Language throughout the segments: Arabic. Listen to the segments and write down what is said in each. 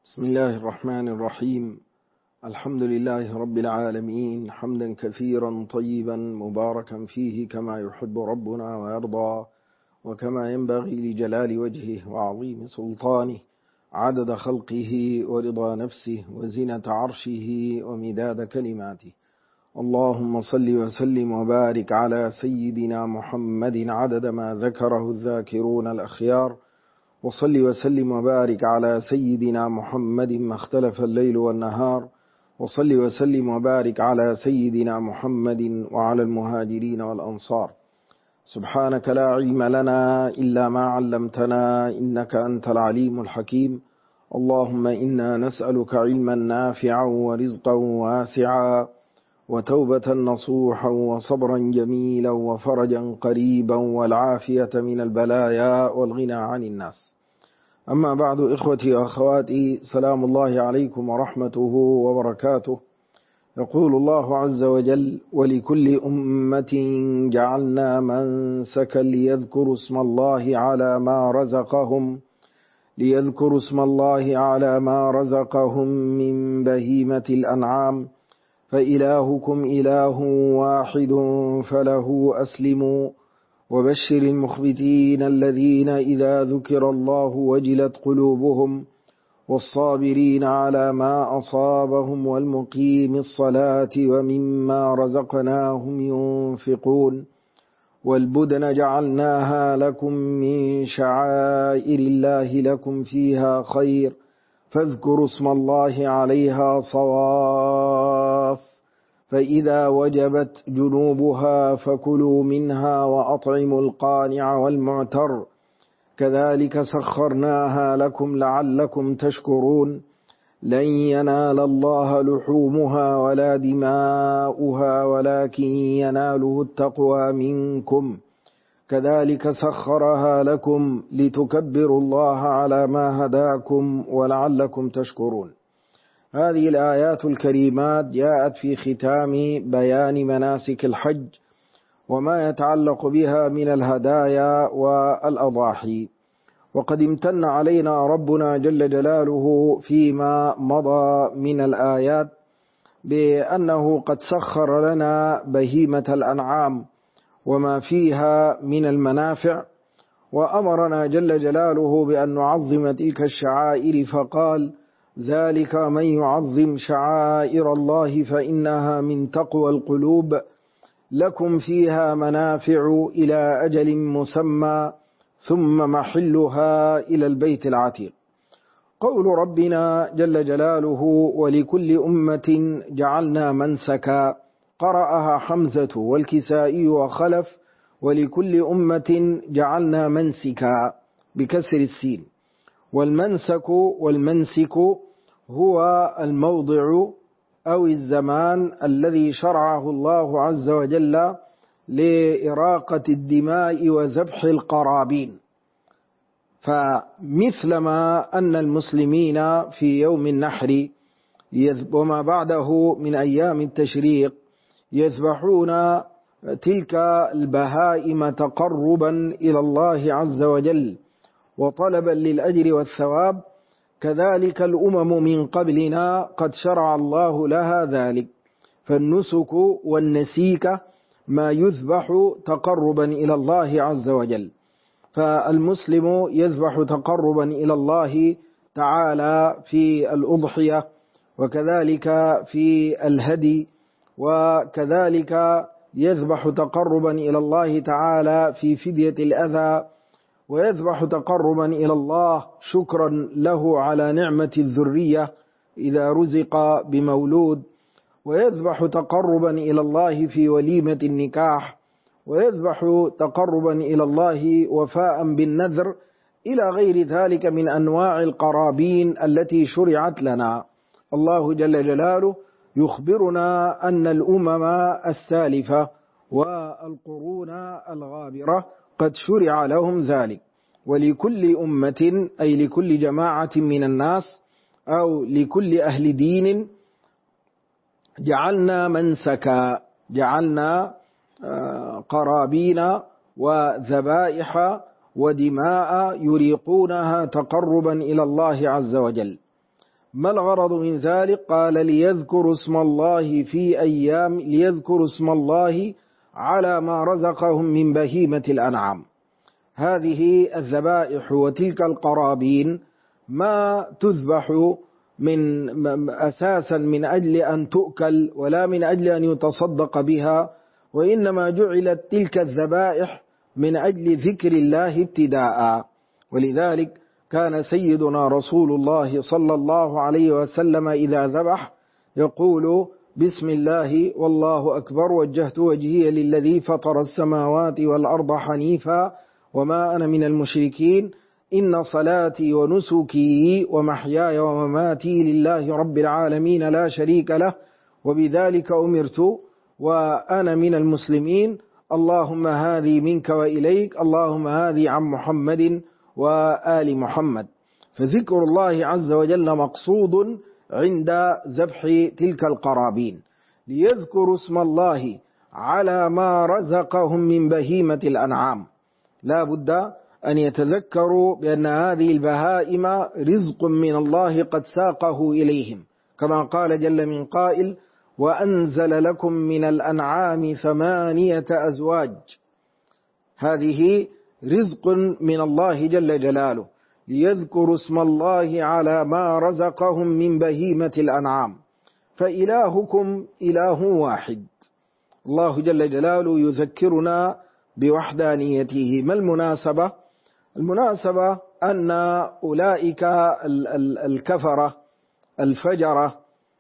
بسم الله الرحمن الرحيم. الحمد لله رب العالمين، حمدا كثيرا طيبا مباركا فيه كما يحب ربنا ويرضى، وكما ينبغي لجلال وجهه وعظيم سلطانه، عدد خلقه ورضا نفسه وزنة عرشه ومداد كلماته. اللهم صل وسلم وبارك على سيدنا محمد عدد ما ذكره الذاكرون الأخيار، وصل وسلم وبارك على سيدنا محمد ما اختلف الليل والنهار، وصل وسلم وبارك على سيدنا محمد وعلى المهاجرين والأنصار. سبحانك لا علم لنا إلا ما علمتنا إنك أنت العليم الحكيم. اللهم إنا نسألك علما نافعا ورزقا واسعا وتوبة نصوحا وصبرا جميلا وفرجا قريبا والعافية من البلايا والغنى عن الناس. أما بعد، إخوتي وأخواتي، سلام الله عليكم ورحمته وبركاته. يقول الله عز وجل: ولكل أمة جعلنا منسكا ليذكروا اسم الله على ما رزقهم من بهيمة الأنعام فإلهكم إله واحد فله أسلموا وبشر المخبتين الذين إذا ذكر الله وجلت قلوبهم والصابرين على ما أصابهم والمقيم الصلاة ومما رزقناهم ينفقون والبدن جعلناها لكم من شعائر الله لكم فيها خير فاذكروا اسم الله عليها صواف فإذا وجبت جنوبها فكلوا منها وأطعموا القانع والمعتر كذلك سخرناها لكم لعلكم تشكرون لن ينال الله لحومها ولا دماؤها ولكن يناله التقوى منكم كذلك سخرها لكم لتكبروا الله على ما هداكم ولعلكم تشكرون. هذه الآيات الكريمات جاءت في ختام بيان مناسك الحج وما يتعلق بها من الهدايا والأضاحي، وقد امتن علينا ربنا جل جلاله فيما مضى من الآيات بأنه قد سخر لنا بهيمة الأنعام وما فيها من المنافع، وأمرنا جل جلاله بأن نعظم تلك الشعائر فقال: ذلك من يعظم شعائر الله فإنها من تقوى القلوب لكم فيها منافع إلى أجل مسمى ثم محلها إلى البيت العتيق. قول ربنا جل جلاله: ولكل أمة جعلنا منسكا، قرأها حمزة والكسائي وخلف: ولكل أمة جعلنا منسكا بكسر السين. والمنسك هو الموضع أو الزمان الذي شرعه الله عز وجل لإراقة الدماء وذبح القرابين. فمثلما أن المسلمين في يوم النحر وما بعده من أيام التشريق يذبحون تلك البهائم تقربا إلى الله عز وجل وطلبا للأجر والثواب، كذلك الأمم من قبلنا قد شرع الله لها ذلك. فالنسك والنسيك ما يذبح تقربا إلى الله عز وجل، فالمسلم يذبح تقربا إلى الله تعالى في الأضحية، وكذلك في الهدي، وكذلك يذبح تقربا إلى الله تعالى في فدية الأذى، ويذبح تقربا إلى الله شكرا له على نعمة الذرية إذا رزق بمولود، ويذبح تقربا إلى الله في وليمة النكاح، ويذبح تقربا إلى الله وفاء بالنذر، إلى غير ذلك من أنواع القرابين التي شرعت لنا. الله جل جلاله يخبرنا أن الأمم السالفة والقرون الغابرة قد شرع لهم ذلك. ولكل أمة أي لكل جماعة من الناس أو لكل أهل دين جعلنا منسكا، جعلنا قرابين وذبائح ودماء يريقونها تقربا إلى الله عز وجل. ما الغرض من ذلك؟ قال ليذكروا اسم الله في أيام، ليذكروا اسم الله على ما رزقهم من بهيمة الأنعام. هذه الذبائح وتلك القرابين ما تذبح من أساسا من أجل أن تؤكل ولا من أجل أن يتصدق بها، وإنما جعلت تلك الذبائح من أجل ذكر الله ابتداء. ولذلك كان سيدنا رسول الله صلى الله عليه وسلم إذا ذبح يقول بسم الله والله أكبر، وجهت وجهي للذي فطر السماوات والأرض حنيفا وما أنا من المشركين، إن صلاتي ونسكي ومحياي ومماتي لله رب العالمين لا شريك له وبذلك أمرت وأنا من المسلمين، اللهم هذه منك وإليك، اللهم هذه عن محمد وآل محمد. فذكر الله عز وجل مقصود عند ذبح تلك القرابين، ليذكروا اسم الله على ما رزقهم من بهيمة الأنعام. لا بد أن يتذكروا بأن هذه البهائم رزق من الله قد ساقه إليهم، كما قال جل من قائل وأنزل لكم من الأنعام 8 أزواج. هذه رزق من الله جل جلاله، ليذكروا اسم الله على ما رزقهم من بهيمة الأنعام. فإلهكم إله واحد. الله جل جلاله يذكرنا بوحدانيته. ما المناسبة؟ المناسبة أن أولئك الكفرة الفجرة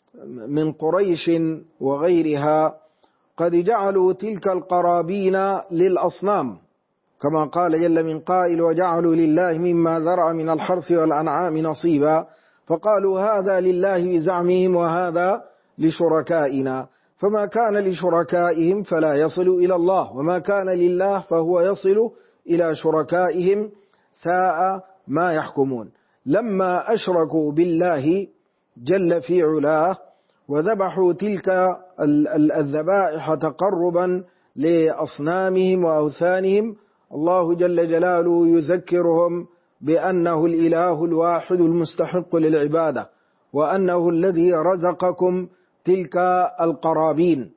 من قريش وغيرها قد جعلوا تلك القرابين للأصنام، كما قال جل من قائل وجعلوا لله مما ذرأ من الحرث والأنعام نصيبا، فقالوا هذا لله بزعمهم وهذا لشركائنا، فما كان لشركائهم فلا يصل إلى الله، وما كان لله فهو يصل إلى شركائهم، ساء ما يحكمون. لما أشركوا بالله جل في علاه وذبحوا تلك الذبائح تقربا لأصنامهم وأوثانهم، الله جل جلاله يذكرهم بأنه الإله الواحد المستحق للعبادة، وأنه الذي رزقكم تلك القرابين،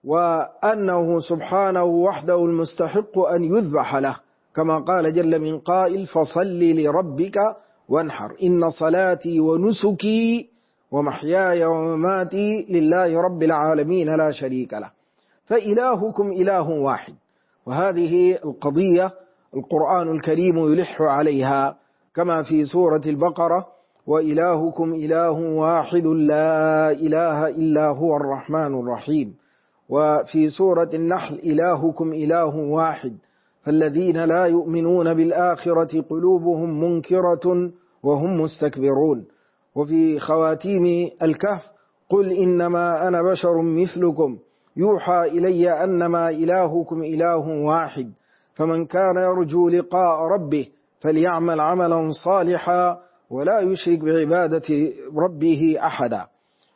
وأنه سبحانه وحده المستحق أن يذبح له، كما قال جل من قائل فصل لربك وانحر، إن صلاتي ونسكي ومحياي ومماتي لله رب العالمين لا شريك له. فإلهكم إله واحد. وهذه القضية القرآن الكريم يلح عليها، كما في سورة البقرة وإلهكم إله واحد لا إله إلا هو الرحمن الرحيم، وفي سورة النحل إلهكم إله واحد، فالذين لا يؤمنون بالآخرة قلوبهم منكرة وهم مستكبرون. وفي خواتيم الكهف قل إنما أنا بشر مثلكم يوحى إلي أنما إلهكم إله واحد، فمن كان يرجو لقاء ربه فليعمل عملا صالحا ولا يشرك بعبادة ربه أحدا.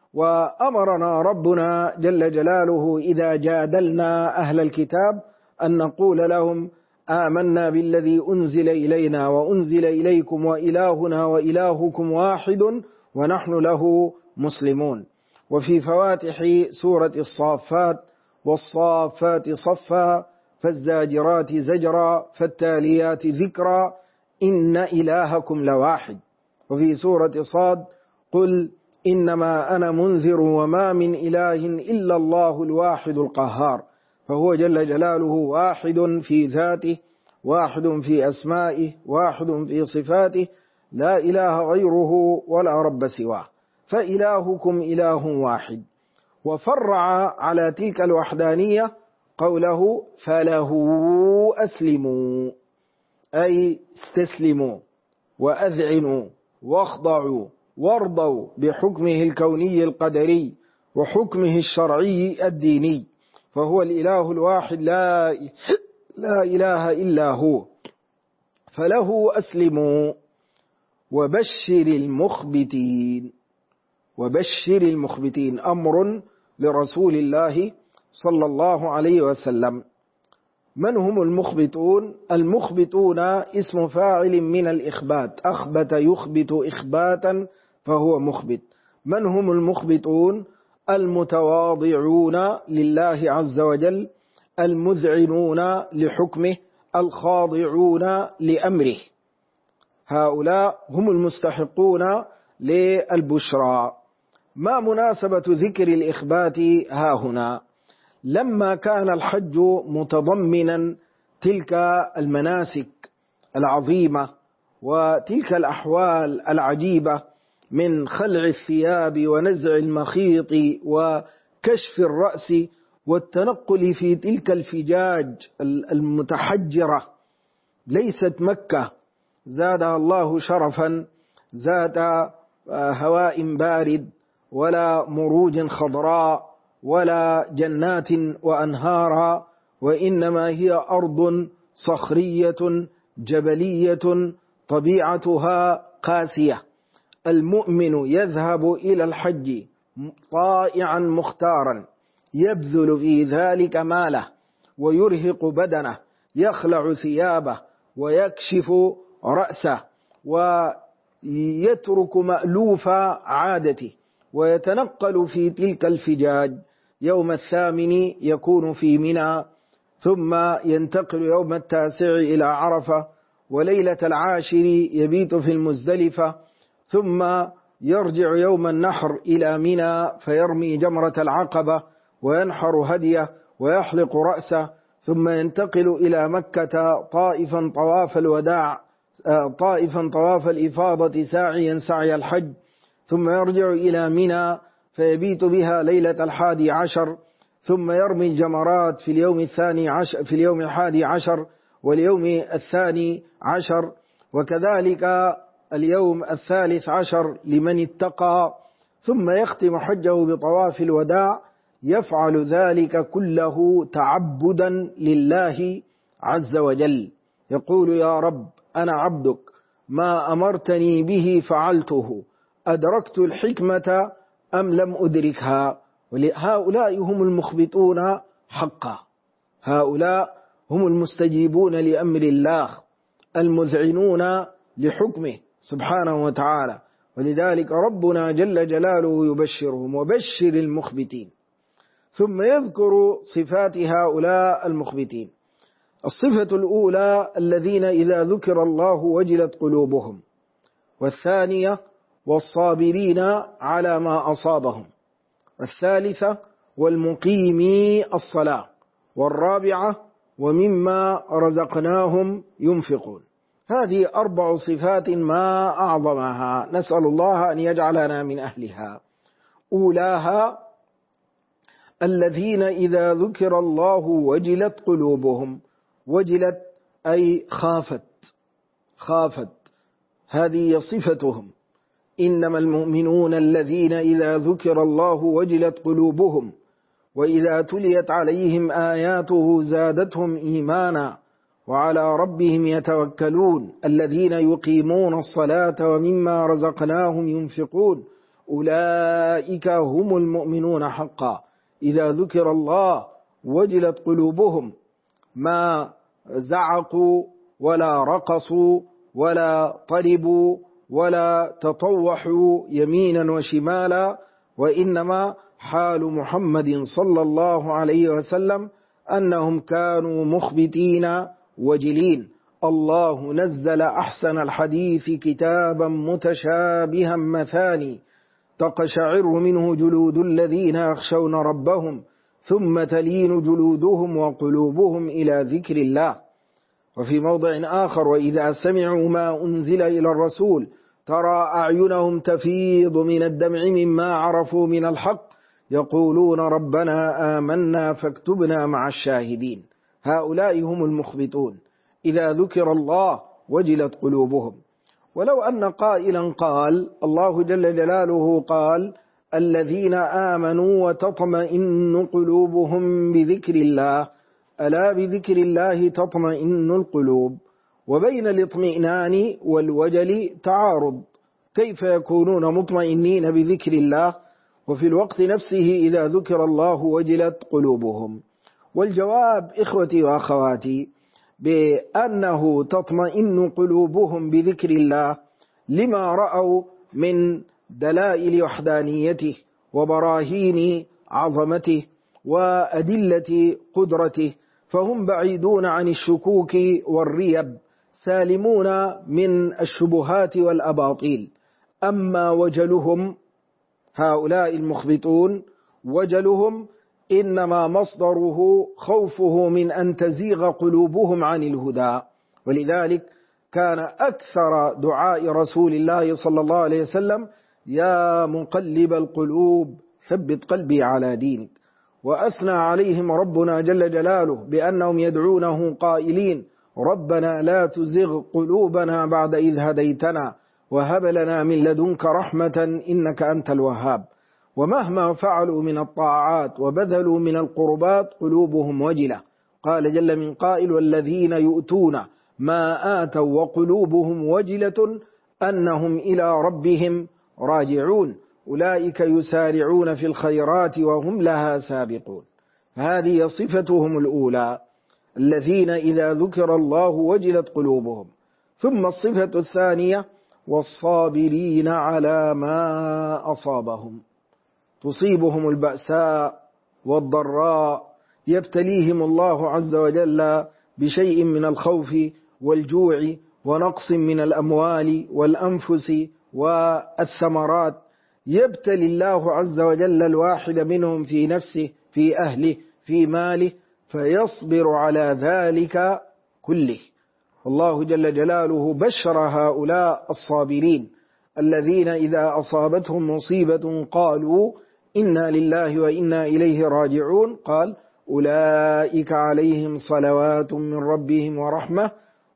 وأمرنا ربنا جل جلاله إذا جادلنا أهل الكتاب أن نقول لهم آمنا بالذي أنزل إلينا وأنزل إليكم وإلهنا وإلهكم واحد ونحن له مسلمون. وفي فواتح سورة الصافات والصافات صفا فالزاجرات زجرا فالتاليات ذكرا إن إلهكم لواحد. وفي سورة صاد قل إنما أنا منذر وما من إله إلا الله الواحد القهار. فهو جل جلاله واحد في ذاته، واحد في أسمائه، واحد في صفاته، لا إله غيره ولا رب سواه. فإلهكم إله واحد. وفرع على تلك الوحدانية قوله فله أسلموا، أي استسلموا وأذعنوا واخضعوا وارضوا بحكمه الكوني القدري وحكمه الشرعي الديني، فهو الإله الواحد لا إله إلا هو. فله أسلموا وبشر المخبتين. وبشر المخبتين أمر لرسول الله صلى الله عليه وسلم. من هم المخبتون؟ المخبتون اسم فاعل من الإخبات، أخبت يخبت إخباتا فهو مخبت. من هم المخبتون؟ المتواضعون لله عز وجل، المذعنون لحكمه، الخاضعون لأمره. هؤلاء هم المستحقون للبشرى. ما مناسبة ذكر الإخبات هاهنا؟ لما كان الحج متضمنا تلك المناسك العظيمة وتلك الأحوال العجيبة من خلع الثياب ونزع المخيط وكشف الرأس والتنقل في تلك الفجاج المتحجرة، ليست مكة زادها الله شرفا ذات هواء بارد ولا مروج خضراء ولا جنات وأنهارا، وإنما هي أرض صخرية جبلية طبيعتها قاسية. المؤمن يذهب إلى الحج طائعا مختارا، يبذل في ذلك ماله ويرهق بدنه، يخلع ثيابه ويكشف رأسه ويترك مألوف عادته ويتنقل في تلك الفجاج. يوم 8 يكون في منى، ثم ينتقل يوم 9 إلى عرفة، وليلة 10 يبيت في المزدلفة، ثم يرجع يوم النحر إلى منى فيرمي جمرة العقبة وينحر هديه ويحلق رأسه، ثم ينتقل إلى مكة طائفا طواف الوداع، طائفا طواف الإفاضة ساعيا سعي الحج، ثم يرجع إلى منى فيبيت بها ليلة 11، ثم يرمي الجمرات في اليوم 11 واليوم 12، وكذلك اليوم 13 لمن اتقى، ثم يختم حجه بطواف الوداع. يفعل ذلك كله تعبدا لله عز وجل، يقول: يا رب أنا عبدك، ما أمرتني به فعلته، أدركت الحكمة أم لم أدركها. هؤلاء هم المخبتون حقا، هؤلاء هم المستجيبون لأمر الله، المذعنون لحكمه سبحانه وتعالى. ولذلك ربنا جل جلاله يبشرهم: وبشر المخبتين. ثم يذكر صفات هؤلاء المخبتين. الصفة الأولى: الذين إذا ذكر الله وجلت قلوبهم. والثانية: والصابرين على ما أصابهم. والثالثة: والمقيمي الصلاة. والرابعة: ومما رزقناهم ينفقون. هذه 4 صفات ما أعظمها، نسأل الله أن يجعلنا من أهلها. أولاها: الذين إذا ذكر الله وجلت قلوبهم. وجلت أي خافت، هذه صفتهم. إنما المؤمنون الذين إذا ذكر الله وجلت قلوبهم وإذا تليت عليهم آياته زادتهم إيمانا وعلى ربهم يتوكلون الذين يقيمون الصلاة ومما رزقناهم ينفقون أولئك هم المؤمنون حقا. إذا ذكر الله وجلت قلوبهم، ما زعقوا ولا رقصوا ولا طربوا ولا تطوحوا يمينا وشمالا، وإنما حال محمد صلى الله عليه وسلم أنهم كانوا مخبتين وجلين. الله نزل أحسن الحديث كتابا متشابها مثاني تقشعر منه جلود الذين يخشون ربهم ثم تلين جلودهم وقلوبهم إلى ذكر الله. وفي موضع آخر: وإذا سمعوا ما أنزل إلى الرسول ترى أعينهم تفيض من الدمع مما عرفوا من الحق يقولون ربنا آمنا فاكتبنا مع الشاهدين. هؤلاء هم المخبتون، إذا ذكر الله وجلت قلوبهم. ولو أن قائلا قال: الله جل جلاله قال: الذين آمنوا وتطمئن قلوبهم بذكر الله، ألا بذكر الله تطمئن القلوب. وبين الاطمئنان والوجل تعارض، كيف يكونون مطمئنين بذكر الله وفي الوقت نفسه إذا ذكر الله وجلت قلوبهم؟ والجواب إخوتي وأخواتي بأنه تطمئن قلوبهم بذكر الله لما رأوا من دلائل وحدانيته وبراهين عظمته وأدلة قدرته، فهم بعيدون عن الشكوك والريب، سالمون من الشبهات والأباطيل. أما وجلهم هؤلاء المخبطون، وجلهم إنما مصدره خوفه من أن تزيغ قلوبهم عن الهدى. ولذلك كان أكثر دعاء رسول الله صلى الله عليه وسلم: يا مقلب القلوب ثبت قلبي على دينك. وأثنى عليهم ربنا جل جلاله بأنهم يدعونه قائلين: ربنا لا تزغ قلوبنا بعد إذ هديتنا وهب لنا من لدنك رحمة إنك أنت الوهاب. ومهما فعلوا من الطاعات وبذلوا من القربات قلوبهم وجلة. قال جل من قائل: والذين يؤتون ما آتوا وقلوبهم وجلة أنهم إلى ربهم راجعون أولئك يسارعون في الخيرات وهم لها سابقون. هذه صفتهم الأولى، الذين إذا ذكر الله وجلت قلوبهم. ثم الصفة الثانية: والصابرين على ما أصابهم. تصيبهم البأساء والضراء، يبتليهم الله عز وجل بشيء من الخوف والجوع ونقص من الأموال والأنفس والثمرات، يبتلي الله عز وجل الواحد منهم في نفسه، في أهله، في ماله، فيصبر على ذلك كله. الله جل جلاله بشر هؤلاء الصابرين الذين إذا أصابتهم مصيبة قالوا إنا لله وإنا إليه راجعون. قال: أولئك عليهم صلوات من ربهم ورحمة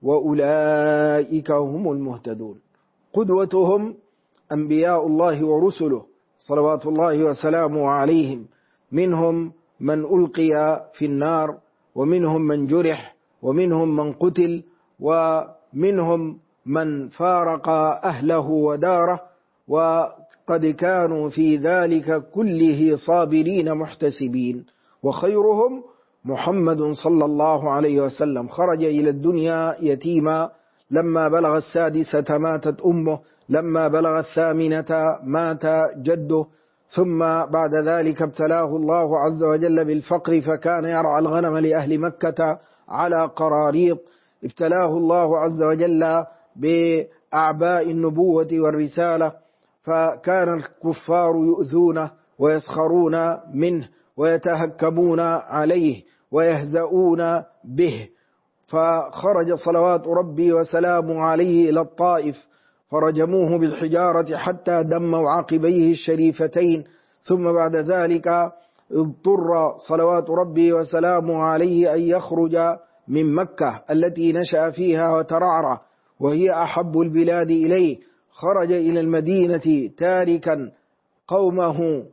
وأولئك هم المهتدون. قدوتهم أنبياء الله ورسله صلوات الله وسلامه عليهم، منهم من ألقي في النار، ومنهم من جرح، ومنهم من قتل، ومنهم من فارق أهله وداره، وقد كانوا في ذلك كله صابرين محتسبين. وخيرهم محمد صلى الله عليه وسلم، خرج إلى الدنيا يتيما، لما بلغ 6 ماتت أمه، لما بلغ 8 مات جده، ثم بعد ذلك ابتلاه الله عز وجل بالفقر، فكان يرعى الغنم لأهل مكة على قراريط. ابتلاه الله عز وجل بأعباء النبوة والرسالة، فكان الكفار يؤذونه ويسخرون منه ويتهكمون عليه ويهزؤون به، فخرج صلوات ربي وسلامه عليه إلى الطائف، فرجموه بالحجارة حتى دموا عقبيه الشريفتين. ثم بعد ذلك اضطر صلوات ربي وسلامه عليه أن يخرج من مكة التي نشأ فيها وترعرع، وهي أحب البلاد إليه. خرج إلى المدينة تاركا قومه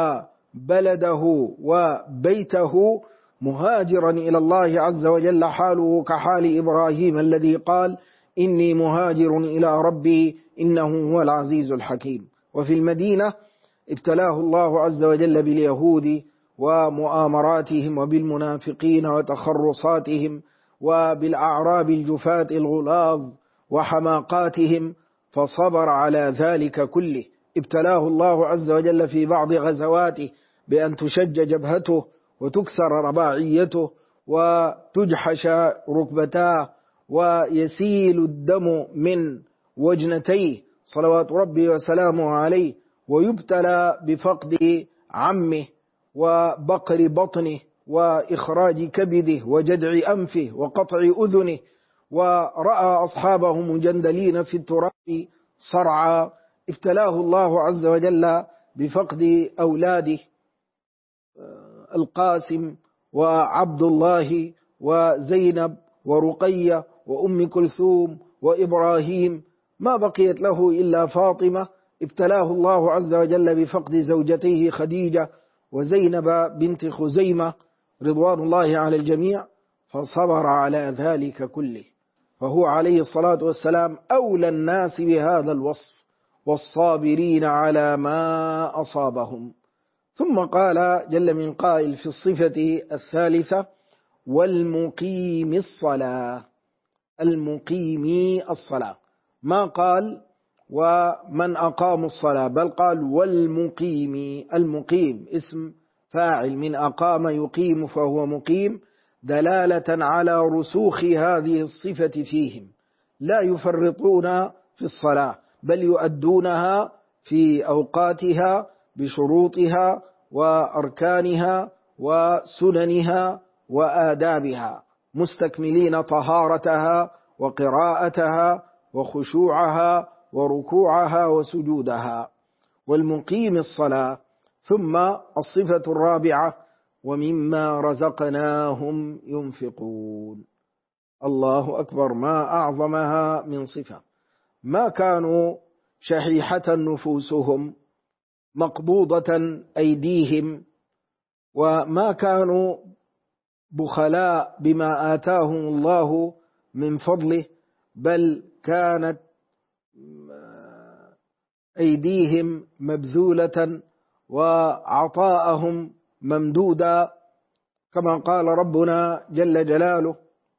وبلده وبيته، مهاجرا إلى الله عز وجل، حاله كحال إبراهيم الذي قال: إني مهاجر إلى ربي إنه هو العزيز الحكيم. وفي المدينة ابتلاه الله عز وجل باليهود ومؤامراتهم، وبالمنافقين وتخرصاتهم، وبالأعراب الجفاة الغلاظ وحماقاتهم، فصبر على ذلك كله. ابتلاه الله عز وجل في بعض غزواته بأن تشج جبهته وتكسر رباعيته وتجحش ركبتاه ويسيل الدم من وجنتيه صلوات ربي وسلامه عليه، ويبتلى بفقد عمه وبقر بطنه وإخراج كبده وجدع أنفه وقطع أذنه، ورأى أصحابه مجندلين في التراب صرعى. ابتلاه الله عز وجل بفقد أولاده القاسم وعبد الله وزينب ورقية وأم كلثوم وإبراهيم، ما بقيت له إلا فاطمة. ابتلاه الله عز وجل بفقد زوجته خديجة وزينب بنت خزيمة رضوان الله على الجميع، فصبر على ذلك كله. فهو عليه الصلاة والسلام أولى الناس بهذا الوصف: والصابرين على ما أصابهم. ثم قال جل من قائل في الصفة الثالثة: والمقيم الصلاة. المقيم الصلاة، ما قال ومن أقاموا الصلاة، بل قال والمقيم. المقيم اسم فاعل من أقام يقيم فهو مقيم، دلالة على رسوخ هذه الصفة فيهم، لا يفرطون في الصلاة بل يؤدونها في أوقاتها بشروطها وأركانها وسننها وآدابها، مستكملين طهارتها وقراءتها وخشوعها وركوعها وسجودها. والمقيم الصلاة. ثم الصفة الرابعة: ومما رزقناهم ينفقون. الله أكبر، ما أعظمها من صفة. ما كانوا شحيحة نفوسهم مقبوضة أيديهم، وما كانوا بخلاء بما آتاهم الله من فضله، بل كانت أيديهم مبذولة وعطاءهم ممدودا، كما قال ربنا جل جلاله: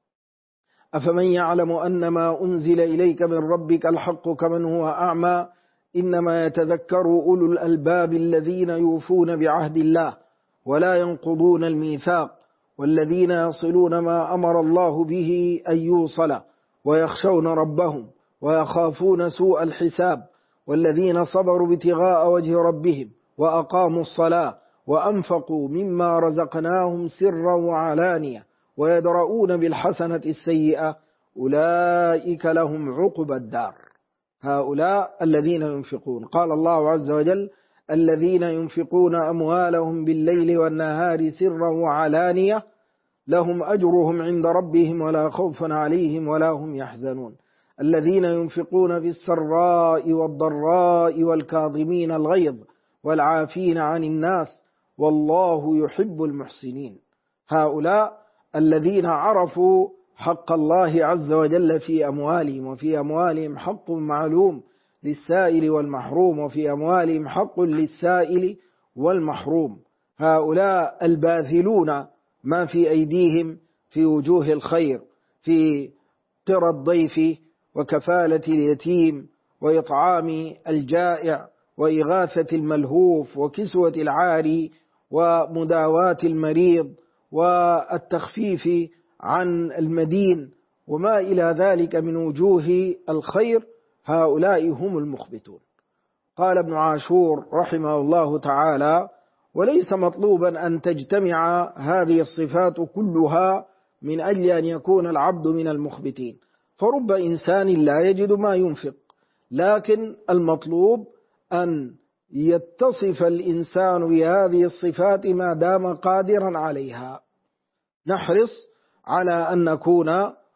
أفمن يعلم أنما أنزل إليك من ربك الحق كمن هو أعمى إنما يتذكر أولو الألباب الذين يوفون بعهد الله ولا ينقضون الميثاق والذين يصلون ما أمر الله به أن يوصل ويخشون ربهم ويخافون سوء الحساب والذين صبروا ابتغاء وجه ربهم وأقاموا الصلاة وأنفقوا مما رزقناهم سرا وعلانية ويدرؤون بالحسنة السيئة أولئك لهم عقبى الدار. هؤلاء الذين ينفقون. قال الله عز وجل: الذين ينفقون أموالهم بالليل والنهار سرا وعلانية لهم أجرهم عند ربهم ولا خوف عليهم ولا هم يحزنون. الذين ينفقون في السراء والضراء والكاظمين الغيظ والعافين عن الناس والله يحب المحسنين. هؤلاء الذين عرفوا حق الله عز وجل في أموالهم، وفي أموالهم حق معلوم للسائل والمحروم، وفي أموالهم حق للسائل والمحروم. هؤلاء الباذلون ما في أيديهم في وجوه الخير، في قرى الضيف وكفالة اليتيم وإطعام الجائع وإغاثة الملهوف وكسوة العاري ومداواة المريض والتخفيف عن المدين وما إلى ذلك من وجوه الخير، هؤلاء هم المخبتون. قال ابن عاشور رحمه الله تعالى: وليس مطلوبا أن تجتمع هذه الصفات كلها من أجل أن يكون العبد من المخبتين، فرب إنسان لا يجد ما ينفق، لكن المطلوب أن يتصف الإنسان بهذه الصفات ما دام قادرا عليها. نحرص على أن نكون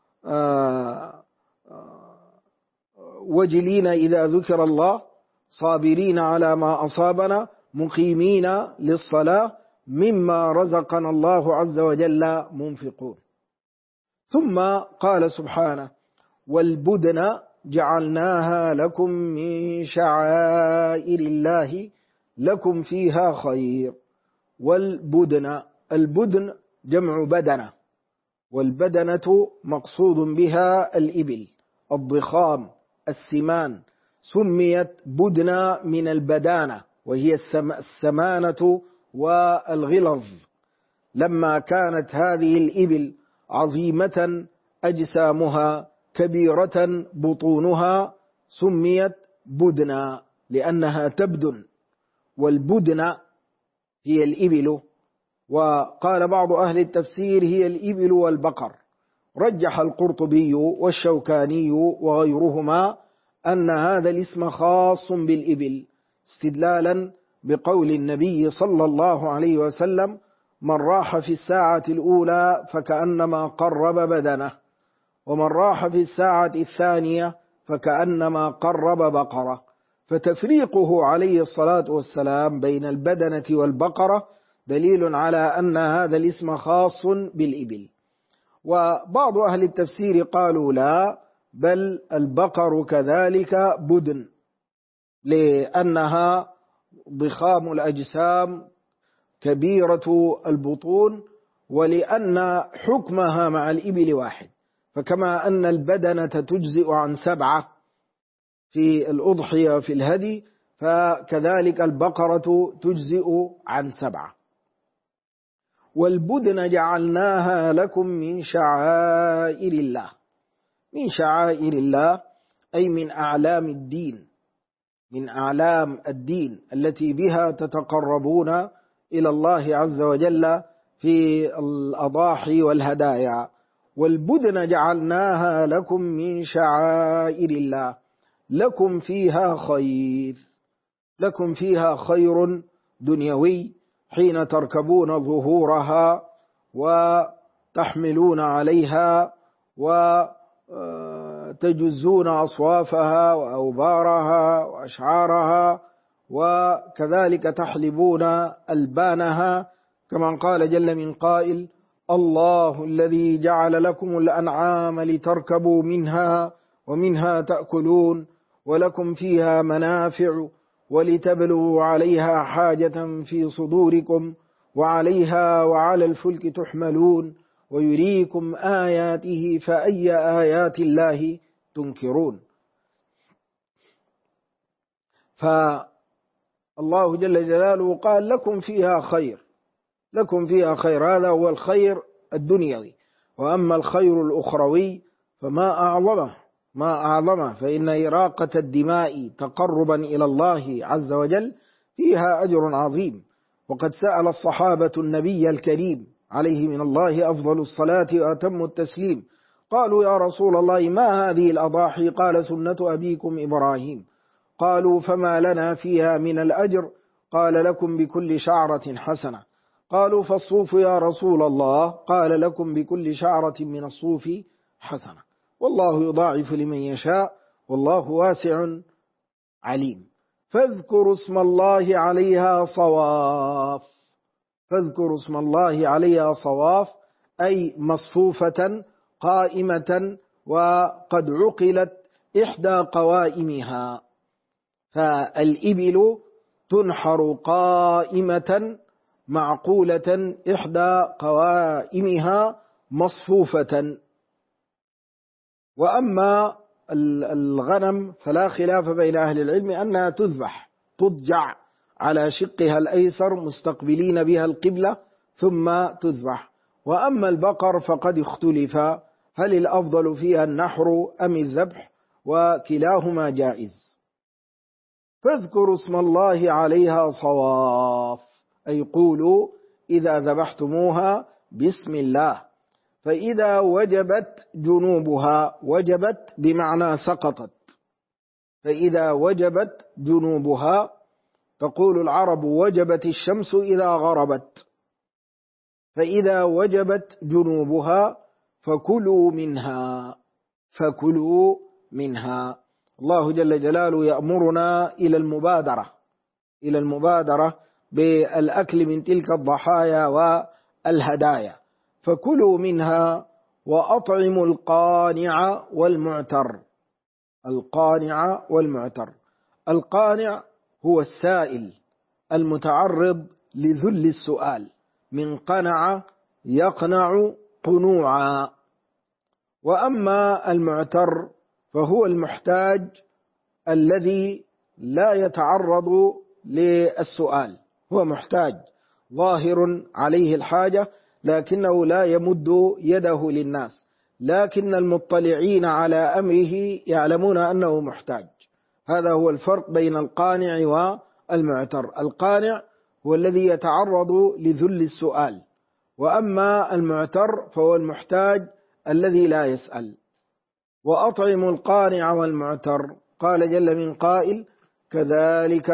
وجلين إذا ذكر الله، صابرين على ما أصابنا، مقيمين للصلاة، مما رزقنا الله عز وجل منفقون. ثم قال سبحانه: والبدن جعلناها لكم من شعائر الله لكم فيها خير. والبدن، البدن جمع بدنة، والبدنة مقصود بها الإبل الضخام السمان، سميت بدنة من البدانة وهي السمانة والغلظ، لما كانت هذه الإبل عظيمة أجسامها كبيرة بطونها سميت بدنة لأنها تبدن. والبدن هي الإبل، وقال بعض أهل التفسير هي الإبل والبقر. رجح القرطبي والشوكاني وغيرهما أن هذا الاسم خاص بالإبل، استدلالا بقول النبي صلى الله عليه وسلم: من راح في الساعة الأولى فكأنما قرب بدنه، ومن راح في الساعة الثانية فكأنما قرب بقرة. فتفريقه عليه الصلاة والسلام بين البدنة والبقرة دليل على أن هذا الاسم خاص بالإبل. وبعض أهل التفسير قالوا لا، بل البقر كذلك بدن، لأنها ضخام الأجسام كبيرة البطون، ولأن حكمها مع الإبل واحد. فكما أن البدنة تجزئ عن 7 في الأضحية في الهدي، فكذلك البقرة تجزئ عن 7. والبدن جعلناها لكم من شعائر الله. من شعائر الله أي من أعلام الدين، من أعلام الدين التي بها تتقربون إلى الله عز وجل في الأضاحي والهدايا. والبدن جعلناها لكم من شعائر الله لكم فيها خير، لكم فيها خير دنيوي حين تركبون ظهورها وتحملون عليها وتجزون أصوافها وأوبارها وأشعارها، وكذلك تحلبون ألبانها، كما قال جل من قائل: الله الذي جعل لكم الأنعام لتركبوا منها ومنها تأكلون ولكم فيها منافع ولتبلغوا عليها حاجة في صدوركم وعليها وعلى الفلك تحملون ويريكم آياته فأي آيات الله تنكرون. فالله جل جلاله قال: لكم فيها خير، لكم فيها خير. هذا هو الخير الدنيوي. وأما الخير الأخروي فما أعظمه، ما أعظمه، فإن إراقة الدماء تقربا إلى الله عز وجل فيها أجر عظيم. وقد سأل الصحابة النبي الكريم عليه من الله أفضل الصلاة وأتم التسليم، قالوا: يا رسول الله ما هذه الأضاحي؟ قال: سنة أبيكم إبراهيم. قالوا: فما لنا فيها من الأجر؟ قال: لكم بكل شعرة حسنة. قالوا: فالصوف يا رسول الله؟ قال: لكم بكل شعرة من الصوف حسنة، والله يضاعف لمن يشاء والله واسع عليم. فاذكروا اسم الله عليها صواف. فاذكروا اسم الله عليها صواف أي مصفوفة قائمة وقد عقلت إحدى قوائمها. فالإبل تنحر قائمة معقولة إحدى قوائمها مصفوفة. وأما الغنم فلا خلاف بين أهل العلم أنها تذبح، تضجع على شقها الأيسر مستقبلين بها القبلة ثم تذبح. وأما البقر فقد اختلف هل الأفضل فيها النحر أم الذبح، وكلاهما جائز. فاذكروا اسم الله عليها صواف أي قولوا إذا ذبحتموها بسم الله. فإذا وجبت جنوبها، وجبت بمعنى سقطت، فإذا وجبت جنوبها، تقول العرب: وجبت الشمس إذا غربت. فإذا وجبت جنوبها فكلوا منها، فكلوا منها. الله جل جلاله يأمرنا إلى المبادرة، إلى المبادرة بالأكل من تلك الضحايا والهدايا. فكلوا منها وأطعموا القانع والمعتر. القانع والمعتر. القانع هو السائل المتعرض لذل السؤال، من قنع يقنع قنوعا. وأما المعتر فهو المحتاج الذي لا يتعرض للسؤال، هو محتاج ظاهر عليه الحاجة لكنه لا يمد يده للناس، لكن المطلعين على أمره يعلمون أنه محتاج. هذا هو الفرق بين القانع والمعتر. القانع هو الذي يتعرض لذل السؤال، وأما المعتر فهو المحتاج الذي لا يسأل. وأطعموا القانع والمعتر. قال جل من قائل: كذلك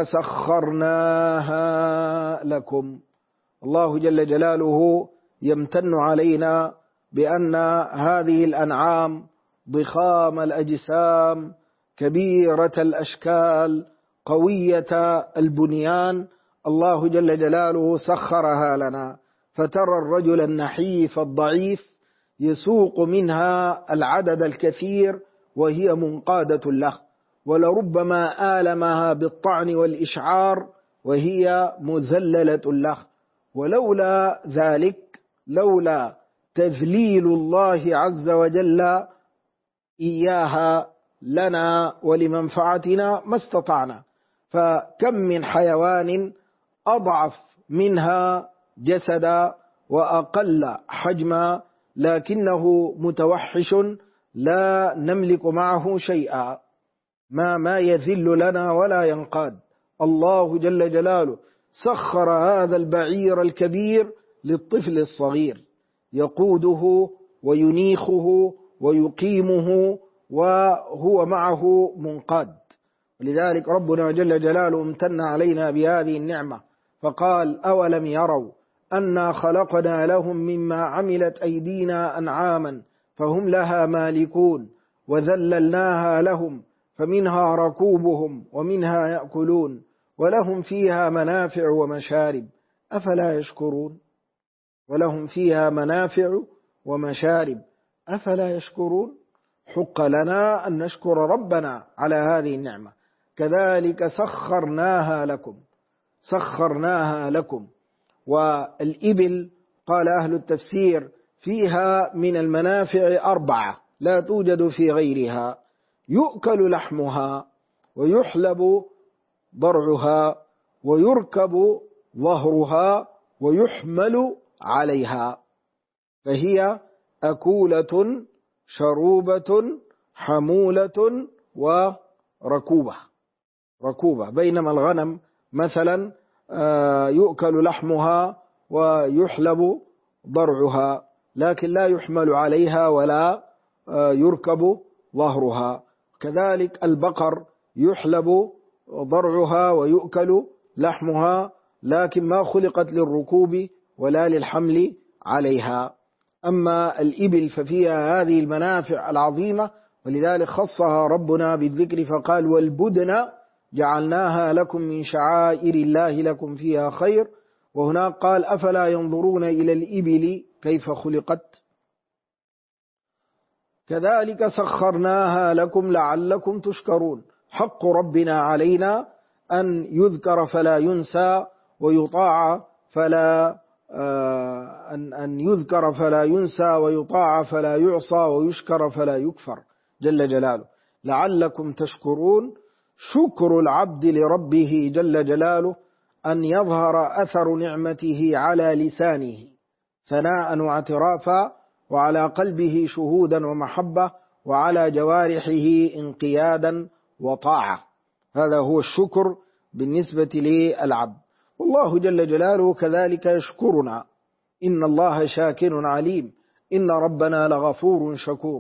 سخرناها لكم. الله جل جلاله يمتن علينا بأن هذه الأنعام ضخام الأجسام كبيرة الأشكال قوية البنيان، الله جل جلاله سخرها لنا. فترى الرجل النحيف الضعيف يسوق منها العدد الكثير وهي منقادة له، ولربما آلمها بالطعن والإشعار وهي مذللة له. ولولا ذلك، لولا تذليل الله عز وجل إياها لنا ولمنفعتنا ما استطعنا. فكم من حيوان أضعف منها جسدا وأقل حجما لكنه متوحش لا نملك معه شيئا، ما يذل لنا ولا ينقاد. الله جل جلاله سخر هذا البعير الكبير للطفل الصغير، يقوده وينيخه ويقيمه وهو معه منقاد. ولذلك ربنا جل جلاله امتن علينا بهذه النعمة فقال: أولم يروا أنا خلقنا لهم مما عملت أيدينا أنعاما فهم لها مالكون وذللناها لهم فمنها ركوبهم ومنها يأكلون ولهم فيها منافع ومشارب أفلا يشكرون. ولهم فيها منافع ومشارب أفلا يشكرون. حق لنا أن نشكر ربنا على هذه النعمة. كذلك سخرناها لكم. والإبل قال أهل التفسير فيها من المنافع 4 لا توجد في غيرها: يؤكل لحمها ويحلب ضرعها ويركب ظهرها ويحمل عليها، فهي أكولة شروبة حمولة وركوبة. بينما الغنم مثلا يؤكل لحمها ويحلب ضرعها لكن لا يحمل عليها ولا يركب ظهرها. كذلك البقر يحلب ضرعها ويؤكل لحمها لكن ما خلقت للركوب ولا للحمل عليها. أما الإبل ففيها هذه المنافع العظيمة، ولذلك خصها ربنا بالذكر فقال: والبدن جعلناها لكم من شعائر الله لكم فيها خير. وهناك قال: أفلا ينظرون إلى الإبل كيف خلقت. كذلك سخرناها لكم لعلكم تشكرون. حق ربنا علينا أن يذكر فلا ينسى ويطاع فلا أن يذكر فلا ينسى ويطاع فلا يعصى ويشكر فلا يكفر جل جلاله. لعلكم تشكرون. شكر العبد لربه جل جلاله أن يظهر أثر نعمته على لسانه ثناء واعترافا، وعلى قلبه شهودا ومحبة، وعلى جوارحه انقيادا وطاعة. هذا هو الشكر بالنسبة للعبد. والله جل جلاله كذلك يشكرنا: إن الله شاكر عليم، إن ربنا لغفور شكور.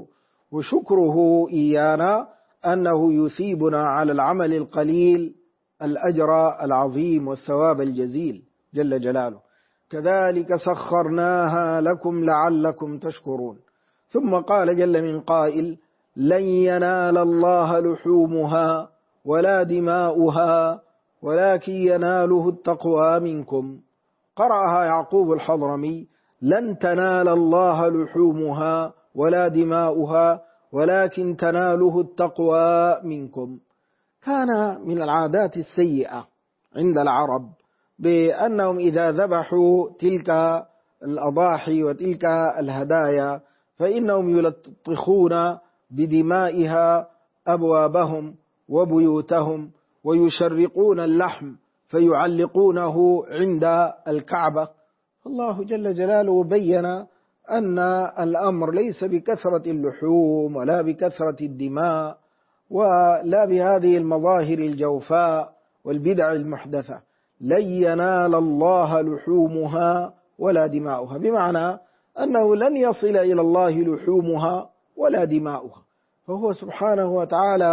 وشكره إيانا أنه يثيبنا على العمل القليل الأجر العظيم والثواب الجزيل جل جلاله. كذلك سخرناها لكم لعلكم تشكرون. ثم قال جل من قائل: لن ينال الله لحومها ولا دماؤها ولكن يناله التقوى منكم. قرأها يعقوب الحضرمي: لن تنال الله لحومها ولا دماؤها ولكن تناله التقوى منكم. كان من العادات السيئة عند العرب بأنهم إذا ذبحوا تلك الأضاحي وتلك الهدايا فإنهم يلطخون بدمائها أبوابهم وبيوتهم ويشرقون اللحم فيعلقونه عند الكعبة. الله جل جلاله بين أن الأمر ليس بكثرة اللحوم ولا بكثرة الدماء ولا بهذه المظاهر الجوفاء والبدع المحدثة. لن ينال الله لحومها ولا دماؤها، بمعنى أنه لن يصل إلى الله لحومها ولا دماؤها، فهو سبحانه وتعالى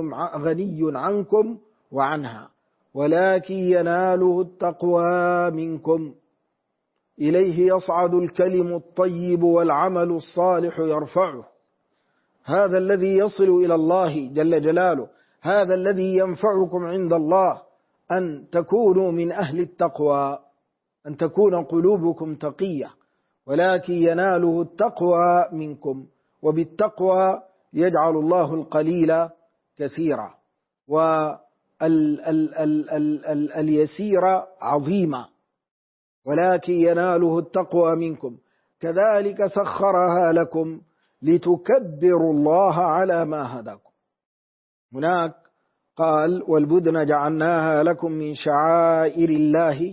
غني عنكم وعنها، ولكن يناله التقوى منكم. إليه يصعد الكلم الطيب والعمل الصالح يرفعه. هذا الذي يصل إلى الله جل جلاله، هذا الذي ينفعكم عند الله أن تكونوا من أهل التقوى، أن تكون قلوبكم تقية، ولكن يناله التقوى منكم. وبالتقوى يجعل الله القليل كثيرا واليسير عظيما، ولكن يناله التقوى منكم. كذلك سخرها لكم لتكبروا الله على ما هداكم. هناك قال والبدن جعلناها لكم من شعائر الله،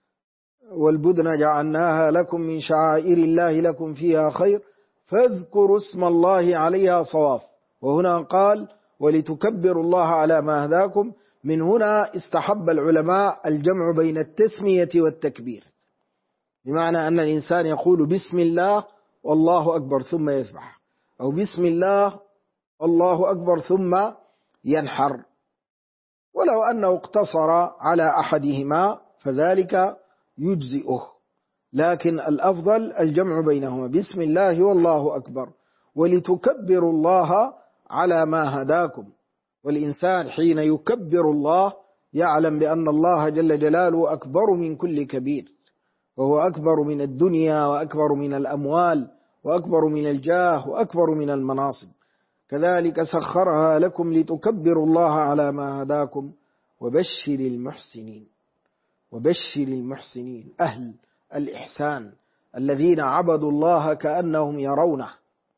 والبدن جعلناها لكم من شعائر الله لكم فيها خير فاذكروا اسم الله عليها صواف. وهنا قال ولتكبروا الله على ما هداكم. من هنا استحب العلماء الجمع بين التسمية والتكبير، بمعنى أن الإنسان يقول بسم الله والله أكبر ثم يذبح، أو بسم الله الله أكبر ثم ينحر. ولو أنه اقتصر على أحدهما فذلك يجزئه، لكن الأفضل الجمع بينهما، بسم الله والله أكبر، ولتكبروا الله على ما هداكم. والإنسان حين يكبر الله يعلم بأن الله جل جلاله أكبر من كل كبير، وهو أكبر من الدنيا وأكبر من الأموال وأكبر من الجاه وأكبر من المناصب. كذلك سخرها لكم لتكبروا الله على ما هداكم وبشر المحسنين. وبشر المحسنين أهل الإحسان الذين عبدوا الله كأنهم يرونه،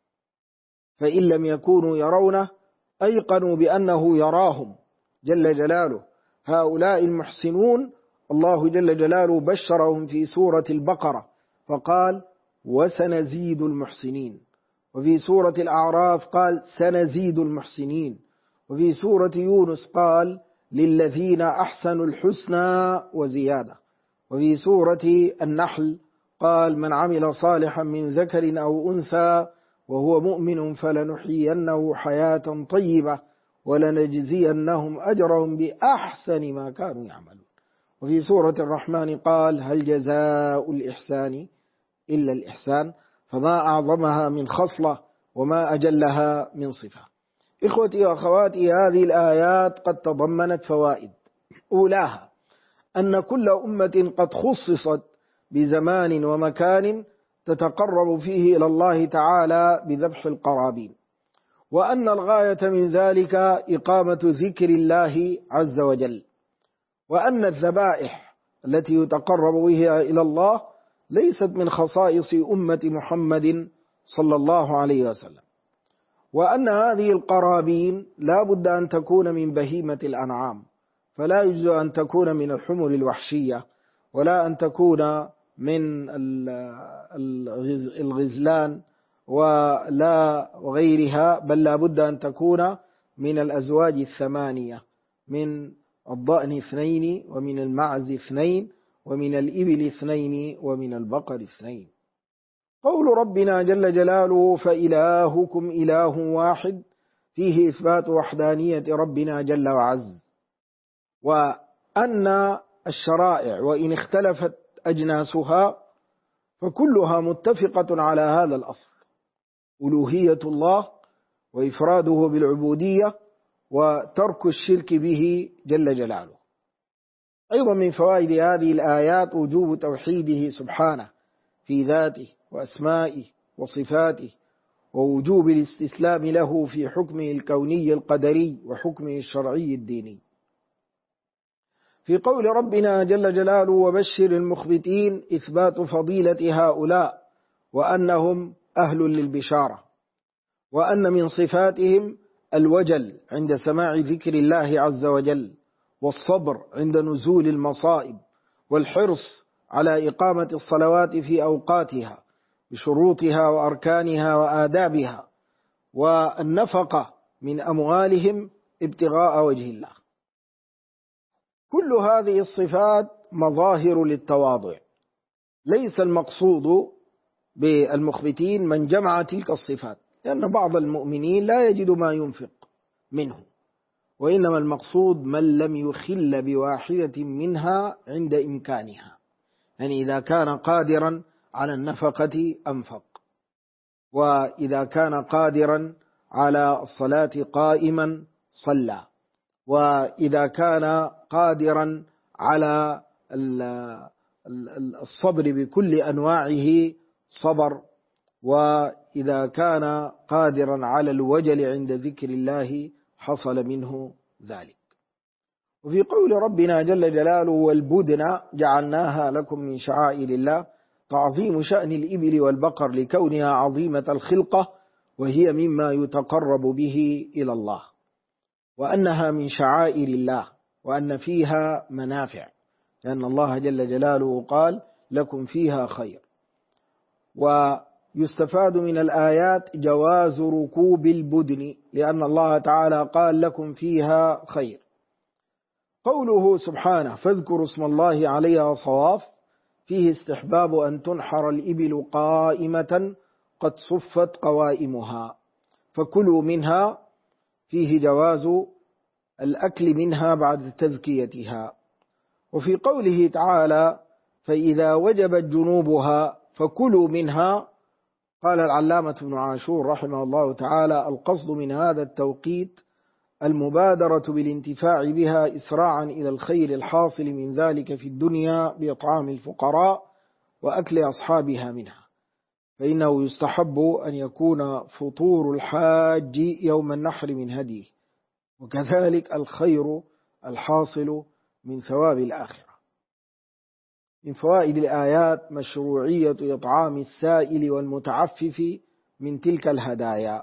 فإن لم يكونوا يرونه أيقنوا بأنه يراهم جل جلاله. هؤلاء المحسنون الله جل جلاله بشرهم في سورة البقرة فقال وسنزيد المحسنين، وفي سورة الأعراف قال سنزيد المحسنين، وفي سورة يونس قال للذين أحسنوا الحسنى وزيادة، وفي سورة النحل قال من عمل صالحا من ذكر أو أنثى وهو مؤمن فلنحيينه حياة طيبة ولنجزينهم أجرهم بأحسن ما كانوا يعملون. وفي سورة الرحمن قال هل جزاء الإحسان إلا الإحسان، فما أعظمها من خصلة وما أجلها من صفة. إخوتي وأخواتي، هذه الآيات قد تضمنت فوائد. أولاها أن كل أمة قد خصصت بزمان ومكان تتقرب فيه إلى الله تعالى بذبح القرابين، وأن الغاية من ذلك إقامة ذكر الله عز وجل، وأن الذبائح التي يتقرب بها إلى الله ليست من خصائص أمة محمد صلى الله عليه وسلم، وأن هذه القرابين لا بد أن تكون من بهيمة الأنعام، فلا يجوز أن تكون من الحمر الوحشية، ولا أن تكون من الغزلان ولا غيرها، بل لا بد أن تكون من الأزواج الثمانية، من الضأن 2 ومن المعز 2 ومن الإبل 2 ومن البقر 2. قول ربنا جل جلاله فإلهكم إله واحد فيه إثبات وحدانية ربنا جل وعز، وأن الشرائع وإن اختلفت أجناسها فكلها متفقة على هذا الأصل، ألوهية الله وإفراده بالعبودية وترك الشرك به جل جلاله. أيضا من فوائد هذه الآيات وجوب توحيده سبحانه في ذاته وأسمائه وصفاته، ووجوب الاستسلام له في حكمه الكوني القدري وحكمه الشرعي الديني. في قول ربنا جل جلاله وبشر المخبتين إثبات فضيلة هؤلاء وأنهم أهل للبشارة، وأن من صفاتهم الوجل عند سماع ذكر الله عز وجل، والصبر عند نزول المصائب، والحرص على إقامة الصلوات في أوقاتها بشروطها وأركانها وآدابها، والنفقة من أموالهم ابتغاء وجه الله. كل هذه الصفات مظاهر للتواضع. ليس المقصود بالمخبتين من جمع تلك الصفات، لأن بعض المؤمنين لا يجد ما ينفق منه، وإنما المقصود من لم يخل بواحدة منها عند إمكانها، يعني إذا كان قادرا على النفقة أنفق، وإذا كان قادرا على الصلاة قائما صلى، وإذا كان قادرا على الصبر بكل أنواعه صبر، وإذا كان قادرا على الوجل عند ذكر الله حصل منه ذلك. وفي قول ربنا جل جلاله والبدن جعلناها لكم من شعائر الله تعظيم شأن الإبل والبقر لكونها عظيمة الخلقة، وهي مما يتقرب به إلى الله. وأنها من شعائر الله، وأن فيها منافع، لأن الله جل جلاله قال لكم فيها خير. ويستفاد من الآيات جواز ركوب البدن، لأن الله تعالى قال لكم فيها خير. قوله سبحانه فاذكروا اسم الله عليها صواف، فيه استحباب أن تنحر الإبل قائمة قد صفت قوائمها، فكلوا منها، فيه جواز الأكل منها بعد تذكيتها. وفي قوله تعالى فإذا وجبت جنوبها فكلوا منها، قال العلامة ابن عاشور رحمه الله تعالى القصد من هذا التوقيت المبادرة بالانتفاع بها إسراعا إلى الخير الحاصل من ذلك في الدنيا بإطعام الفقراء وأكل أصحابها منها، فإنه يستحب أن يكون فطور الحاج يوم النحر من هديه، وكذلك الخير الحاصل من ثواب الآخرة. من فوائد الآيات مشروعية إطعام السائل والمتعفف من تلك الهدايا.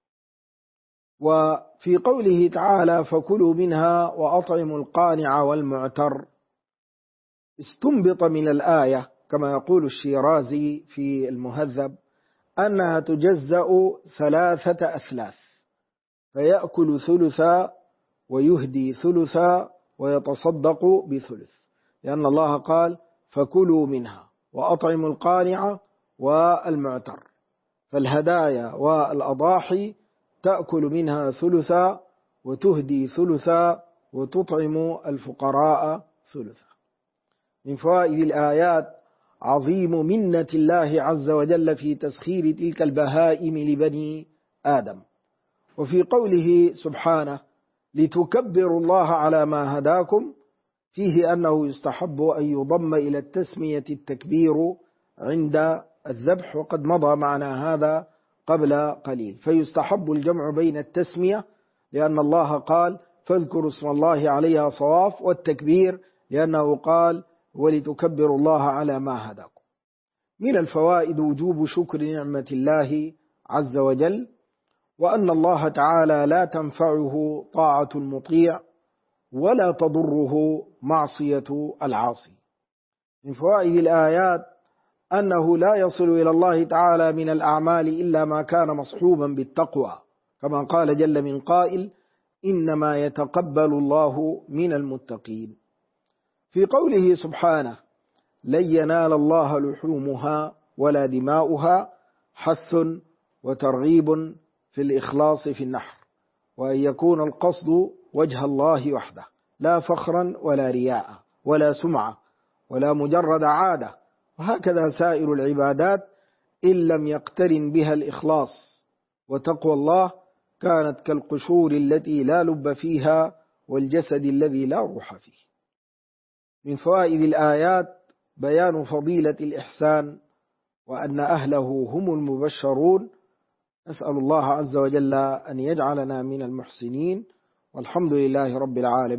وفي قوله تعالى فكلوا منها وأطعموا القانع والمعتر، استنبط من الآية كما يقول الشيرازي في المهذب أنها تجزأ 3 أثلاث، فيأكل ثلثا ويهدي ثلثا ويتصدق بثلث، لأن الله قال فكلوا منها وأطعموا القانع والمعتر، فالهدايا والأضاحي تأكل منها ثلثا وتهدي ثلثا وتطعم الفقراء ثلثا. من فوائد الآيات عظيم منة الله عز وجل في تسخير تلك البهائم لبني آدم. وفي قوله سبحانه لتكبروا الله على ما هداكم، فيه أنه يستحب أن يضم إلى التسمية التكبير عند الذبح، وقد مضى معنا هذا قبل قليل، فيستحب الجمع بين التسمية لأن الله قال فاذكروا اسم الله عليها صواف، والتكبير لأنه قال ولتكبروا الله على ما هداكم. من الفوائد وجوب شكر نعمة الله عز وجل، وأن الله تعالى لا تنفعه طاعة المطيع ولا تضره معصية العاصي. من فوائد الآيات أنه لا يصل إلى الله تعالى من الأعمال إلا ما كان مصحوبا بالتقوى، كما قال جل من قائل إنما يتقبل الله من المتقين. في قوله سبحانه لن ينال الله لحومها ولا دماؤها، حث وترغيب في الإخلاص في النحر، وأن يكون القصد وجه الله وحده، لا فخرا ولا رياء ولا سمعة ولا مجرد عادة، وهكذا سائر العبادات إن لم يقترن بها الإخلاص وتقوى الله كانت كالقشور التي لا لب فيها والجسد الذي لا روح فيه. من فوائد الآيات بيان فضيلة الإحسان وأن أهله هم المبشرون. أسأل الله عز وجل أن يجعلنا من المحسنين، والحمد لله رب العالمين.